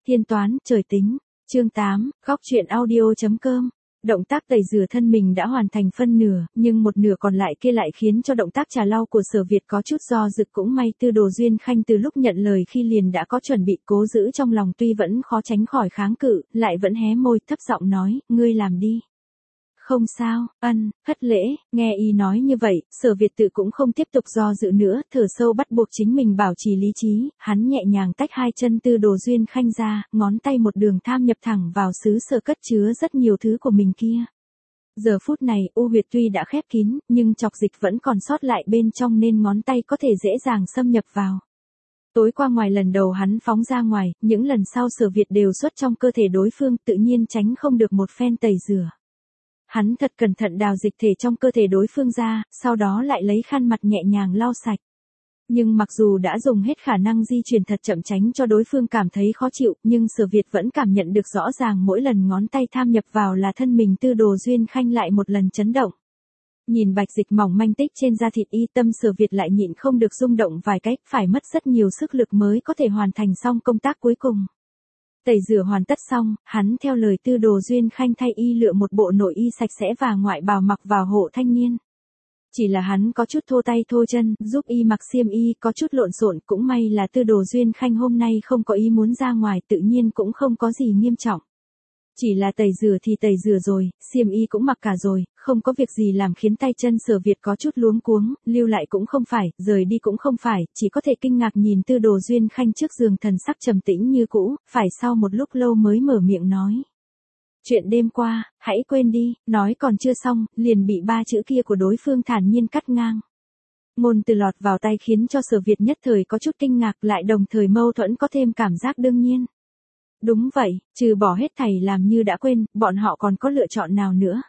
Thiên toán, trời tính. Chương 8, góc truyện audio.com. Động tác tẩy rửa thân mình đã hoàn thành phân nửa, nhưng một nửa còn lại kia lại khiến cho động tác trà lau của Sở Việt có chút do dự. Cũng may Tư Đồ Duyên Khanh từ lúc nhận lời khi liền đã có chuẩn bị, cố giữ trong lòng tuy vẫn khó tránh khỏi kháng cự, lại vẫn hé môi thấp giọng nói, ngươi làm đi. Không sao, hất lễ. Nghe y nói như vậy, Sở Việt tự cũng không tiếp tục do dự nữa, thở sâu bắt buộc chính mình bảo trì lý trí, hắn nhẹ nhàng tách hai chân Tư Đồ Duyên Khanh ra, ngón tay một đường tham nhập thẳng vào xứ sở cất chứa rất nhiều thứ của mình kia. Giờ phút này, u huyệt tuy đã khép kín, nhưng chọc dịch vẫn còn sót lại bên trong nên ngón tay có thể dễ dàng xâm nhập vào. Tối qua ngoài lần đầu hắn phóng ra ngoài, những lần sau Sở Việt đều xuất trong cơ thể đối phương, tự nhiên tránh không được một phen tẩy rửa. Hắn thật cẩn thận đào dịch thể trong cơ thể đối phương ra, sau đó lại lấy khăn mặt nhẹ nhàng lau sạch. Nhưng mặc dù đã dùng hết khả năng di chuyển thật chậm tránh cho đối phương cảm thấy khó chịu, nhưng Sở Việt vẫn cảm nhận được rõ ràng mỗi lần ngón tay tham nhập vào là thân mình Tư Đồ Duyên Khanh lại một lần chấn động. Nhìn bạch dịch mỏng manh tích trên da thịt y, tâm Sở Việt lại nhịn không được rung động vài cách, phải mất rất nhiều sức lực mới có thể hoàn thành xong công tác cuối cùng. Tẩy rửa hoàn tất xong, hắn theo lời Tư Đồ Duyên Khanh thay y lựa một bộ nội y sạch sẽ và ngoại bào mặc vào hộ thanh niên. Chỉ là hắn có chút thô tay thô chân, giúp y mặc xiêm y có chút lộn xộn, cũng may là Tư Đồ Duyên Khanh hôm nay không có ý muốn ra ngoài, tự nhiên cũng không có gì nghiêm trọng. Chỉ là tẩy rửa thì tẩy rửa rồi, xiêm y cũng mặc cả rồi, không có việc gì làm khiến tay chân Sở Việt có chút luống cuống, lưu lại cũng không phải, rời đi cũng không phải, chỉ có thể kinh ngạc nhìn Tư Đồ Duyên Khanh trước giường thần sắc trầm tĩnh như cũ, phải sau một lúc lâu mới mở miệng nói. Chuyện đêm qua, hãy quên đi, nói còn chưa xong, liền bị ba chữ kia của đối phương thản nhiên cắt ngang. Ngôn từ lọt vào tay khiến cho Sở Việt nhất thời có chút kinh ngạc, lại đồng thời mâu thuẫn có thêm cảm giác đương nhiên. Đúng vậy, trừ bỏ hết thảy làm như đã quên, bọn họ còn có lựa chọn nào nữa.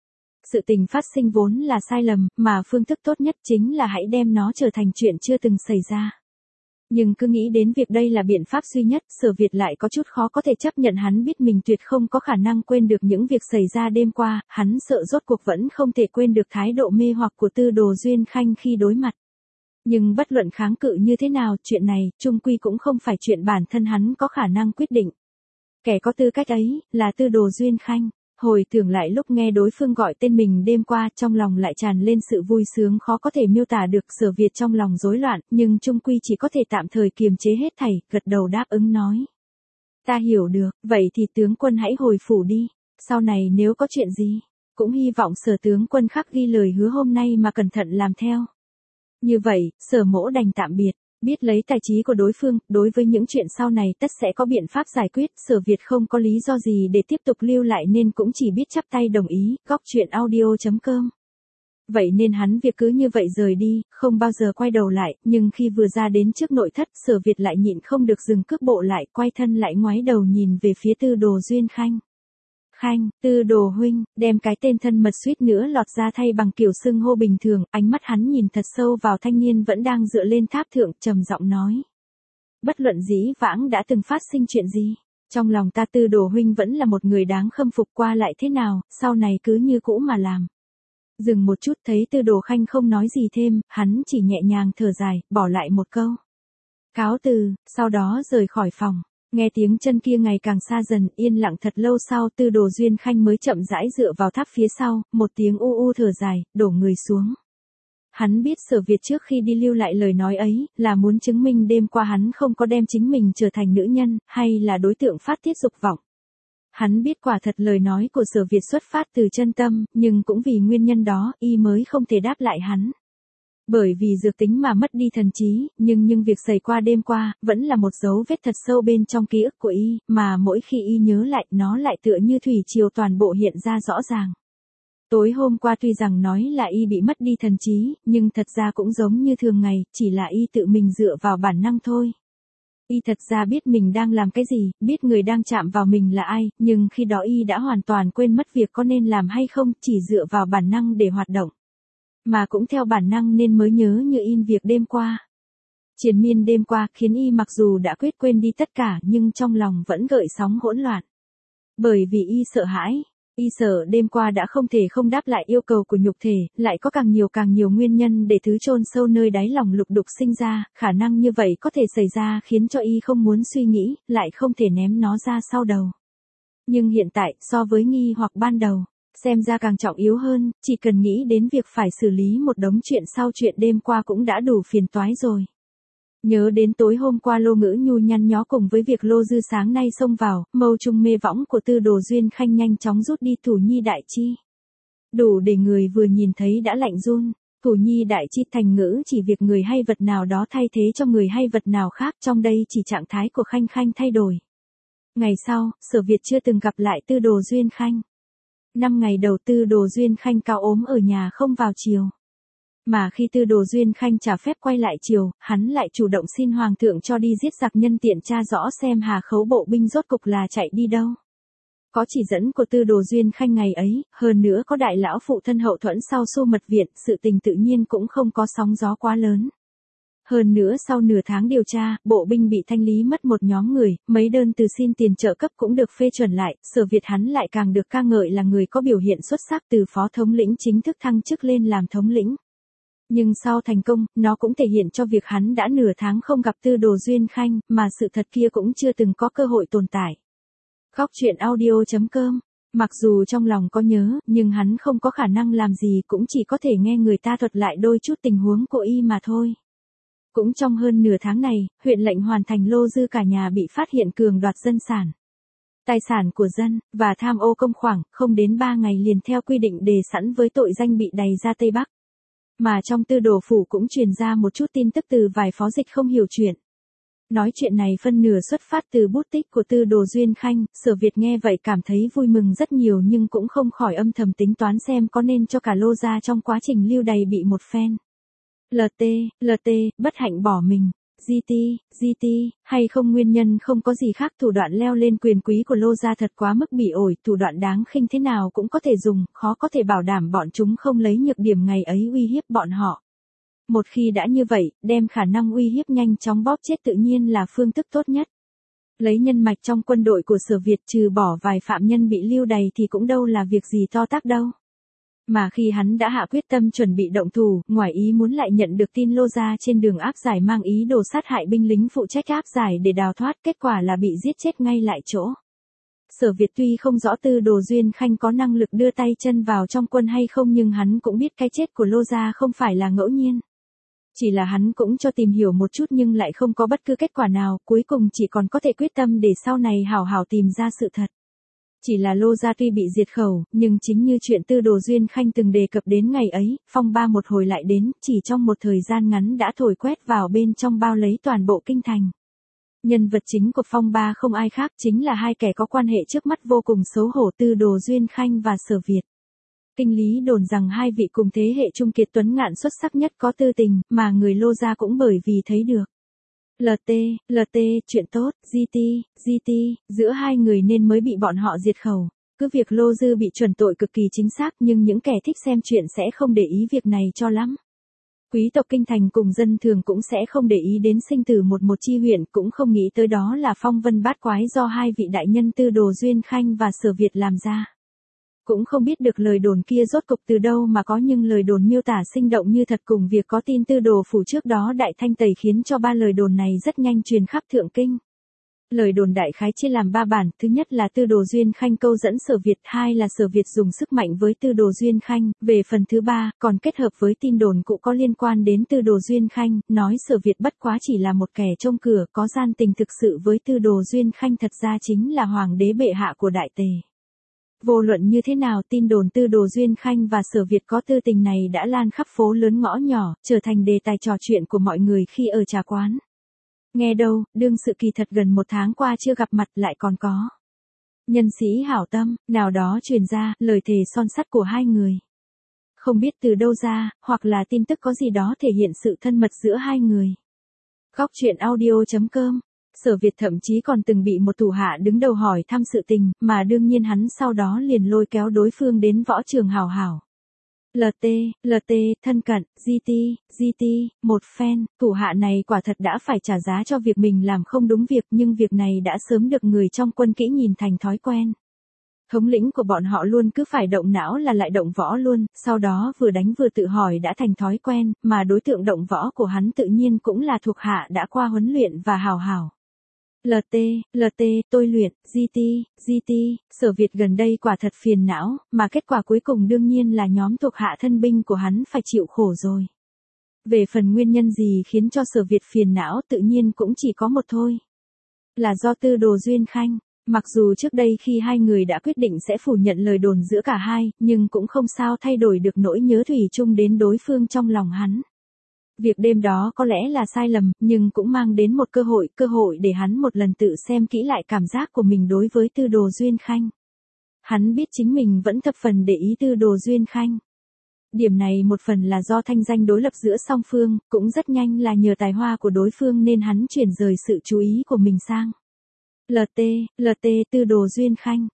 Sự tình phát sinh vốn là sai lầm, mà phương thức tốt nhất chính là hãy đem nó trở thành chuyện chưa từng xảy ra. Nhưng cứ nghĩ đến việc đây là biện pháp duy nhất, Sở Việt lại có chút khó có thể chấp nhận. Hắn biết mình tuyệt không có khả năng quên được những việc xảy ra đêm qua, hắn sợ rốt cuộc vẫn không thể quên được thái độ mê hoặc của Tư Đồ Duyên Khanh khi đối mặt. Nhưng bất luận kháng cự như thế nào, chuyện này, chung quy cũng không phải chuyện bản thân hắn có khả năng quyết định. Kẻ có tư cách ấy, là Tư Đồ Duyên Khanh. Hồi tưởng lại lúc nghe đối phương gọi tên mình đêm qua, trong lòng lại tràn lên sự vui sướng khó có thể miêu tả được. Sở Việt trong lòng rối loạn, nhưng chung quy chỉ có thể tạm thời kiềm chế hết thảy, gật đầu đáp ứng nói. Ta hiểu được, vậy thì tướng quân hãy hồi phủ đi, sau này nếu có chuyện gì, cũng hy vọng Sở tướng quân khắc ghi lời hứa hôm nay mà cẩn thận làm theo. Như vậy, Sở mỗ đành tạm biệt. Biết lấy tài trí của đối phương, đối với những chuyện sau này tất sẽ có biện pháp giải quyết, Sở Việt không có lý do gì để tiếp tục lưu lại nên cũng chỉ biết chắp tay đồng ý, góc truyện audio.com. Vậy nên hắn việc cứ như vậy rời đi, không bao giờ quay đầu lại, nhưng khi vừa ra đến trước nội thất, Sở Việt lại nhịn không được dừng cước bộ lại, quay thân lại ngoái đầu nhìn về phía Tư Đồ Duyên Khanh. Khanh, Tư Đồ huynh, đem cái tên thân mật suýt nữa lọt ra thay bằng kiểu xưng hô bình thường, ánh mắt hắn nhìn thật sâu vào thanh niên vẫn đang dựa lên tháp thượng, trầm giọng nói. Bất luận dĩ vãng đã từng phát sinh chuyện gì, trong lòng ta Tư Đồ huynh vẫn là một người đáng khâm phục, qua lại thế nào, sau này cứ như cũ mà làm. Dừng một chút thấy Tư Đồ Khanh không nói gì thêm, hắn chỉ nhẹ nhàng thở dài, bỏ lại một câu. Cáo từ, sau đó rời khỏi phòng. Nghe tiếng chân kia ngày càng xa dần, yên lặng thật lâu sau, Tư Đồ Duyên Khanh mới chậm rãi dựa vào tháp phía sau, một tiếng u u thở dài, đổ người xuống. Hắn biết Sở Việt trước khi đi lưu lại lời nói ấy, là muốn chứng minh đêm qua hắn không có đem chính mình trở thành nữ nhân, hay là đối tượng phát tiết dục vọng. Hắn biết quả thật lời nói của Sở Việt xuất phát từ chân tâm, nhưng cũng vì nguyên nhân đó, y mới không thể đáp lại hắn. Bởi vì dược tính mà mất đi thần trí, nhưng việc xảy qua đêm qua, vẫn là một dấu vết thật sâu bên trong ký ức của y, mà mỗi khi y nhớ lại, nó lại tựa như thủy triều toàn bộ hiện ra rõ ràng. Tối hôm qua tuy rằng nói là y bị mất đi thần trí, nhưng thật ra cũng giống như thường ngày, chỉ là y tự mình dựa vào bản năng thôi. Y thật ra biết mình đang làm cái gì, biết người đang chạm vào mình là ai, nhưng khi đó y đã hoàn toàn quên mất việc có nên làm hay không, chỉ dựa vào bản năng để hoạt động. Mà cũng theo bản năng nên mới nhớ như in việc đêm qua. Triền miên đêm qua khiến y mặc dù đã quyết quên đi tất cả nhưng trong lòng vẫn gợn sóng hỗn loạn. Bởi vì y sợ hãi, Y sợ đêm qua đã không thể không đáp lại yêu cầu của nhục thể, lại có càng nhiều nguyên nhân để thứ chôn sâu nơi đáy lòng lục đục sinh ra, khả năng như vậy có thể xảy ra khiến cho y không muốn suy nghĩ, lại không thể ném nó ra sau đầu. Nhưng hiện tại, so với nghi hoặc ban đầu, xem ra càng trọng yếu hơn, chỉ cần nghĩ đến việc phải xử lý một đống chuyện sau chuyện đêm qua cũng đã đủ phiền toái rồi. Nhớ đến tối hôm qua Lô Ngữ Nhu nhăn nhó cùng với việc Lô Dư sáng nay xông vào, mâu trung mê võng của Tư Đồ Duyên Khanh nhanh chóng rút đi Thủ Nhi Đại Chi. Đủ để người vừa nhìn thấy đã lạnh run, Thủ Nhi Đại Chi thành ngữ chỉ việc người hay vật nào đó thay thế cho người hay vật nào khác, trong đây chỉ trạng thái của Khanh Khanh thay đổi. Ngày sau, Sở Việt chưa từng gặp lại Tư Đồ Duyên Khanh. 5 ngày đầu Tư Đồ Duyên Khanh cao ốm ở nhà không vào chiều. Mà khi Tư Đồ Duyên Khanh trả phép quay lại chiều, hắn lại chủ động xin Hoàng thượng cho đi giết giặc nhân tiện tra rõ xem Hà Khấu bộ binh rốt cục là chạy đi đâu. Có chỉ dẫn của Tư Đồ Duyên Khanh ngày ấy, hơn nữa có đại lão phụ thân hậu thuẫn sau Xu Mật Viện, sự tình tự nhiên cũng không có sóng gió quá lớn. Hơn nữa sau nửa tháng điều tra, bộ binh bị thanh lý mất một nhóm người, mấy đơn từ xin tiền trợ cấp cũng được phê chuẩn lại, Sở Việt hắn lại càng được ca ngợi là người có biểu hiện xuất sắc, từ phó thống lĩnh chính thức thăng chức lên làm thống lĩnh. Nhưng sau thành công, nó cũng thể hiện cho việc hắn đã nửa tháng không gặp Tư Đồ Duyên Khanh, mà sự thật kia cũng chưa từng có cơ hội tồn tại. Góc truyện audio.com. Mặc dù trong lòng có nhớ, nhưng hắn không có khả năng làm gì, cũng chỉ có thể nghe người ta thuật lại đôi chút tình huống của y mà thôi. Cũng trong hơn nửa tháng này, huyện lệnh hoàn thành Lô Dư cả nhà bị phát hiện cường đoạt dân sản, tài sản của dân, và tham ô công khoản, không đến 3 ngày liền theo quy định đề sẵn với tội danh bị đày ra Tây Bắc. Mà trong Tư Đồ phủ cũng truyền ra một chút tin tức từ vài phó dịch không hiểu chuyện. Nói chuyện này phân nửa xuất phát từ bút tích của Tư Đồ Duyên Khanh, Sở Việt nghe vậy cảm thấy vui mừng rất nhiều nhưng cũng không khỏi âm thầm tính toán xem có nên cho cả Lô gia trong quá trình lưu đày bị một phen. LT, bất hạnh bỏ mình. GT, hay không nguyên nhân không có gì khác, thủ đoạn leo lên quyền quý của Lô gia thật quá mức bỉ ổi, thủ đoạn đáng khinh thế nào cũng có thể dùng, khó có thể bảo đảm bọn chúng không lấy nhược điểm ngày ấy uy hiếp bọn họ. Một khi đã như vậy, đem khả năng uy hiếp nhanh chóng bóp chết tự nhiên là phương thức tốt nhất. Lấy nhân mạch trong quân đội của Sở Việt trừ bỏ vài phạm nhân bị lưu đày thì cũng đâu là việc gì to tát đâu. Mà khi hắn đã hạ quyết tâm chuẩn bị động thủ, ngoài ý muốn lại nhận được tin Lô gia trên đường áp giải mang ý đồ sát hại binh lính phụ trách áp giải để đào thoát, kết quả là bị giết chết ngay lại chỗ. Sở Việt tuy không rõ Tư Đồ Duyên Khanh có năng lực đưa tay chân vào trong quân hay không, nhưng hắn cũng biết cái chết của Lô gia không phải là ngẫu nhiên. Chỉ là hắn cũng cho tìm hiểu một chút nhưng lại không có bất cứ kết quả nào, cuối cùng chỉ còn có thể quyết tâm để sau này hảo hảo tìm ra sự thật. Chỉ là Lô gia tuy bị diệt khẩu, nhưng chính như chuyện Tư Đồ Duyên Khanh từng đề cập đến ngày ấy, phong ba một hồi lại đến, chỉ trong một thời gian ngắn đã thổi quét vào bên trong bao lấy toàn bộ kinh thành. Nhân vật chính của phong ba không ai khác, chính là hai kẻ có quan hệ trước mắt vô cùng xấu hổ, Tư Đồ Duyên Khanh và Sở Việt. Kinh lý đồn rằng hai vị cùng thế hệ trung kiệt tuấn ngạn xuất sắc nhất có tư tình, mà người Lô gia cũng bởi vì thấy được. LT, chuyện tốt, GT, giữa hai người nên mới bị bọn họ diệt khẩu. Cứ việc Lô Dư bị chuẩn tội cực kỳ chính xác, nhưng những kẻ thích xem chuyện sẽ không để ý việc này cho lắm. Quý tộc kinh thành cùng dân thường cũng sẽ không để ý đến sinh tử một chi huyện, cũng không nghĩ tới đó là phong vân bát quái do hai vị đại nhân Tư Đồ Duyên Khanh và Sở Việt làm ra. Cũng không biết được lời đồn kia rốt cục từ đâu mà có, nhưng lời đồn miêu tả sinh động như thật, cùng việc có tin Tư Đồ phủ trước đó đại thanh tẩy khiến cho ba lời đồn này rất nhanh truyền khắp thượng kinh. Lời đồn đại khái chia làm 3 bản, thứ nhất là Tư Đồ Duyên Khanh câu dẫn Sở Việt, hai là Sở Việt dùng sức mạnh với Tư Đồ Duyên Khanh, về phần thứ ba, còn kết hợp với tin đồn cũ có liên quan đến Tư Đồ Duyên Khanh, nói Sở Việt bất quá chỉ là một kẻ trông cửa, có gian tình thực sự với Tư Đồ Duyên Khanh thật ra chính là hoàng đế bệ hạ của Đại Tề. Vô luận như thế nào, tin đồn Tư Đồ Duyên Khanh và Sở Việt có tư tình này đã lan khắp phố lớn ngõ nhỏ, trở thành đề tài trò chuyện của mọi người khi ở trà quán. Nghe đâu, đương sự kỳ thật gần 1 tháng qua chưa gặp mặt lại còn có nhân sĩ hảo tâm, nào đó truyền ra, lời thề son sắt của hai người. Không biết từ đâu ra, hoặc là tin tức có gì đó thể hiện sự thân mật giữa hai người. Góc truyện audio.com. Sở Việt thậm chí còn từng bị một thủ hạ đứng đầu hỏi thăm sự tình, mà đương nhiên hắn sau đó liền lôi kéo đối phương đến võ trường hào hảo. LT, thân cận, GT, một phen, thủ hạ này quả thật đã phải trả giá cho việc mình làm không đúng việc, nhưng việc này đã sớm được người trong quân kỹ nhìn thành thói quen. Thống lĩnh của bọn họ luôn cứ phải động não là lại động võ luôn, sau đó vừa đánh vừa tự hỏi đã thành thói quen, mà đối tượng động võ của hắn tự nhiên cũng là thuộc hạ đã qua huấn luyện và hào hảo. LT, tôi luyện, GT, Sở Việt gần đây quả thật phiền não, mà kết quả cuối cùng đương nhiên là nhóm thuộc hạ thân binh của hắn phải chịu khổ rồi. Về phần nguyên nhân gì khiến cho Sở Việt phiền não tự nhiên cũng chỉ có một thôi. Là do Tư Đồ Duyên Khanh. Mặc dù trước đây khi hai người đã quyết định sẽ phủ nhận lời đồn giữa cả hai, nhưng cũng không sao thay đổi được nỗi nhớ thủy chung đến đối phương trong lòng hắn. Việc đêm đó có lẽ là sai lầm, nhưng cũng mang đến một cơ hội để hắn một lần tự xem kỹ lại cảm giác của mình đối với Tư Đồ Duyên Khanh. Hắn biết chính mình vẫn thập phần để ý Tư Đồ Duyên Khanh. Điểm này một phần là do thanh danh đối lập giữa song phương, cũng rất nhanh là nhờ tài hoa của đối phương nên hắn chuyển rời sự chú ý của mình sang. LT, Tư Đồ Duyên Khanh,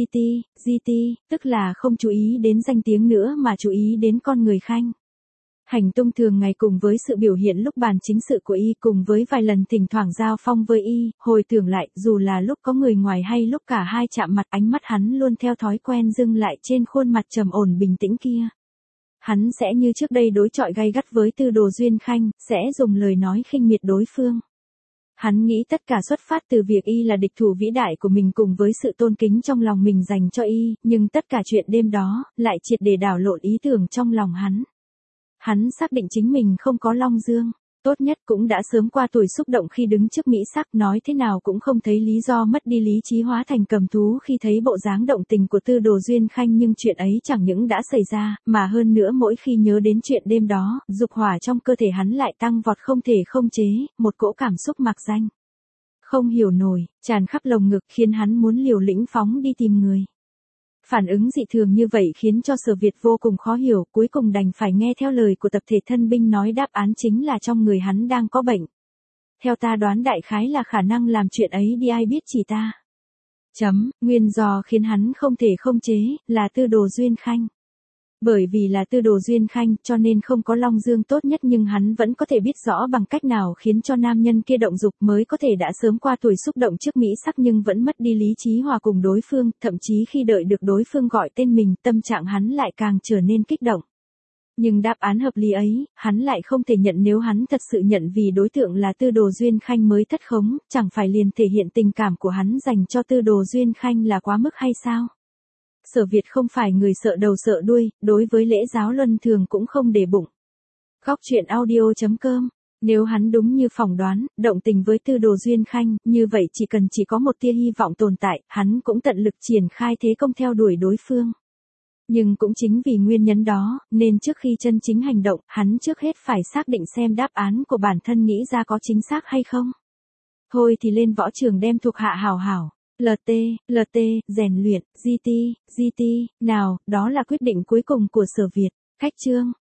GT, tức là không chú ý đến danh tiếng nữa mà chú ý đến con người Khanh. Hành tung thường ngày cùng với sự biểu hiện lúc bàn chính sự của y cùng với vài lần thỉnh thoảng giao phong với y, hồi tưởng lại dù là lúc có người ngoài hay lúc cả hai chạm mặt ánh mắt hắn luôn theo thói quen dừng lại trên khuôn mặt trầm ổn bình tĩnh kia. Hắn sẽ như trước đây đối chọi gay gắt với Tư Đồ Duyên Khanh, sẽ dùng lời nói khinh miệt đối phương. Hắn nghĩ tất cả xuất phát từ việc y là địch thủ vĩ đại của mình cùng với sự tôn kính trong lòng mình dành cho y, nhưng tất cả chuyện đêm đó, lại triệt để đảo lộn ý tưởng trong lòng hắn. Hắn xác định chính mình không có long dương, tốt nhất cũng đã sớm qua tuổi xúc động khi đứng trước mỹ sắc nói thế nào cũng không thấy lý do mất đi lý trí hóa thành cầm thú khi thấy bộ dáng động tình của Tư Đồ Duyên Khanh nhưng chuyện ấy chẳng những đã xảy ra, mà hơn nữa mỗi khi nhớ đến chuyện đêm đó, dục hỏa trong cơ thể hắn lại tăng vọt không thể không chế, một cỗ cảm xúc mạc danh. Không hiểu nổi, tràn khắp lồng ngực khiến hắn muốn liều lĩnh phóng đi tìm người. Phản ứng dị thường như vậy khiến cho Sở Việt vô cùng khó hiểu, cuối cùng đành phải nghe theo lời của tập thể thân binh nói đáp án chính là trong người hắn đang có bệnh. Theo ta đoán đại khái là khả năng làm chuyện ấy đi ai biết chỉ ta. Nguyên do khiến hắn không thể không chế, là Tư Đồ Duyên Khanh. Bởi vì là Tư Đồ Duyên Khanh cho nên không có long dương tốt nhất nhưng hắn vẫn có thể biết rõ bằng cách nào khiến cho nam nhân kia động dục mới có thể đã sớm qua tuổi xúc động trước mỹ sắc nhưng vẫn mất đi lý trí hòa cùng đối phương, thậm chí khi đợi được đối phương gọi tên mình tâm trạng hắn lại càng trở nên kích động. Nhưng đáp án hợp lý ấy, hắn lại không thể nhận nếu hắn thật sự nhận vì đối tượng là Tư Đồ Duyên Khanh mới thất khống, chẳng phải liền thể hiện tình cảm của hắn dành cho Tư Đồ Duyên Khanh là quá mức hay sao? Sở Việt không phải người sợ đầu sợ đuôi, đối với lễ giáo luân thường cũng không để bụng. Góc truyện audio.com. Nếu hắn đúng như phỏng đoán, động tình với Tư Đồ Duyên Khanh, như vậy chỉ có một tia hy vọng tồn tại, hắn cũng tận lực triển khai thế công theo đuổi đối phương. Nhưng cũng chính vì nguyên nhân đó, nên trước khi chân chính hành động, hắn trước hết phải xác định xem đáp án của bản thân nghĩ ra có chính xác hay không. Thôi thì lên võ trường đem thuộc hạ hào hảo. LT, rèn luyện, GT, nào, đó là quyết định cuối cùng của Sở Việt. Khách chương.